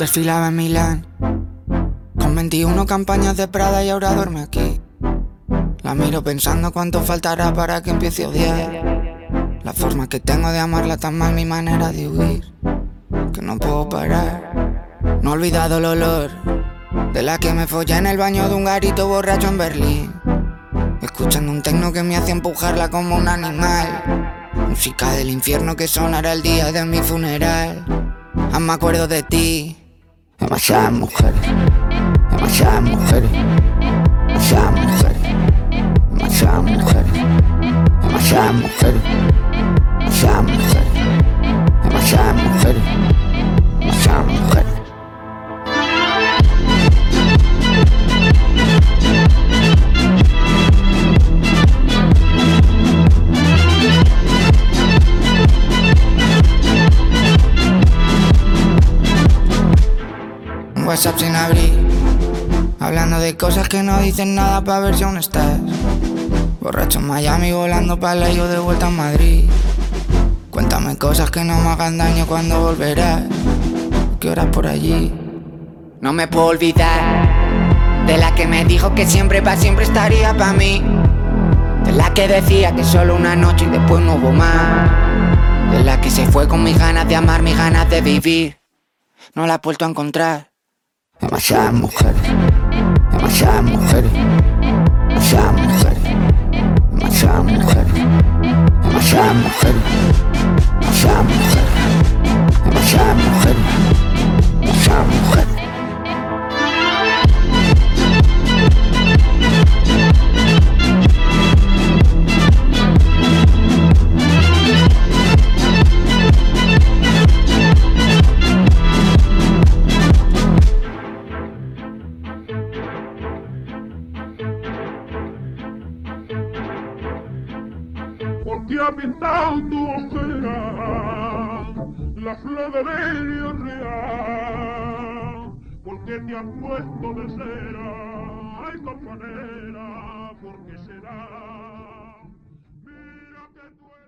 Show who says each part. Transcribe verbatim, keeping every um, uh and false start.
Speaker 1: Desfilaba en Milán con veintiuno campañas de Prada y ahora duerme aquí. La miro pensando cuánto faltará para que empiece a odiar la forma que tengo de amarla tan mal, mi manera de huir, que no puedo parar. No he olvidado el olor de la que me follé en el baño de un garito borracho en Berlín, escuchando un tecno que me hacía empujarla como un animal. Música del infierno que sonará el día de mi funeral. Aún me acuerdo de ti. Demasiadas mujeres, demasiadas mujeres, demasiadas mujeres, demasiadas mujeres, demasiadas mujeres, demasiadas mujeres, demasiadas mujeres, demasiadas mujeres. Un WhatsApp sin abrir, hablando de cosas que no dicen nada pa' ver si aún estás. Borracho en Miami, volando pa' la yo de vuelta a Madrid. Cuéntame cosas que no me hagan daño cuando volverás. ¿Qué horas por allí? No me puedo olvidar de la que me dijo que siempre pa' siempre estaría pa' mí. De la que decía que solo una noche y después no hubo más. De la que se fue con mis ganas de amar, mis ganas de vivir. No la he vuelto a encontrar. Demasiadas mujeres, demasiadas mujeres, demasiadas mujeres, demasiadas mujeres, demasiadas mujeres, demasiadas mujeres, demasiadas mujeres, demasiadas mujeres.
Speaker 2: Porque ha pintado tu ojera la flor de bello real, porque te has puesto de cera, ay compañera, ¿por qué será? Mira que tú eres